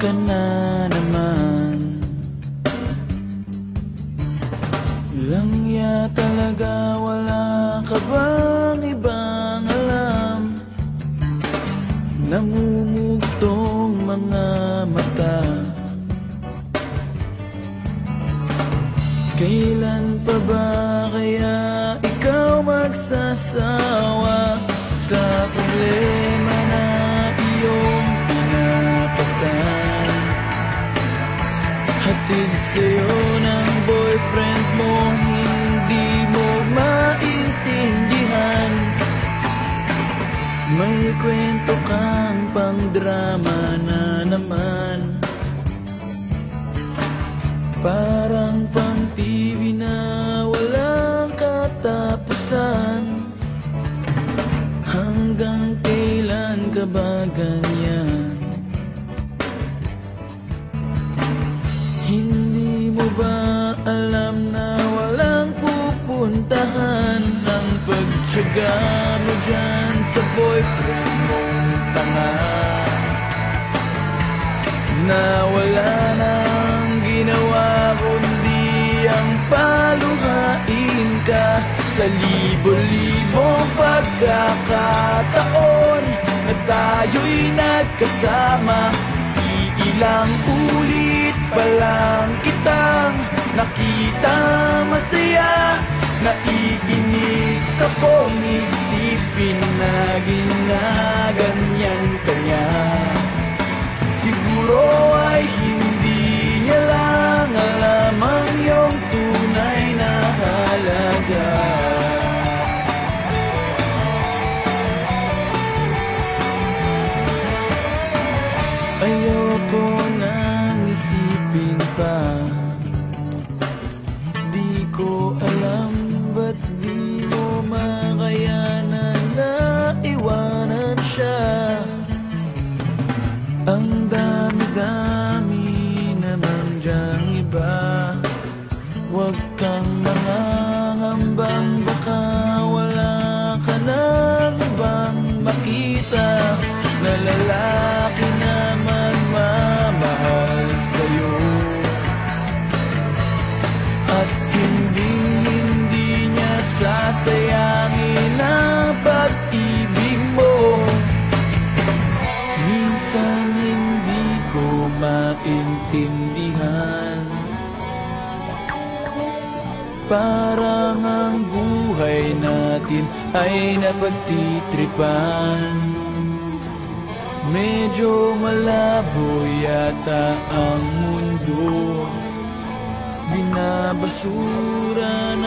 ka na naman. Langya talaga, wala ka bang ibang alam? Namumugtong mga mata. Kailan pa ba kaya ikaw magsasawa sa problema na iyong pinapasan? Hatid sa'yo ng boyfriend mo, hindi mo maintindihan. May kwento kang pang-drama na naman, parang pang-TV na walang katapusan. Hanggang kailan ka ba ganyan? Hindi mo ba alam na walang pupuntahan ang pagtiyaga mo dyan sa boyfriend mong tanga, na wala nang ginawa kundi ang paluhain ka sa libo-libong pagkakataon na tayo'y nagkasama. Iilang ulit pa lang kitang nakita masaya. Naiinis akong isipin na ginaganyan ka niya. Siguro ay hindi niya lang alam ang iyong tunay na halaga. Ayoko nang isipin pa. Di ko alam ba't di mo makayanan na iwanan siya. Ang dami-dami naman dyang iba. Huwag kang nangangambang baka wala ka nang ibang makita na lalaki na magmamahal sa'yo. At hindi niya sasayangin ang pag-ibig mo. Minsan hindi ko maintindihan, parang ang buhay natin ay napagtitripan. Medyo malabo yata ang mundo, binabasura na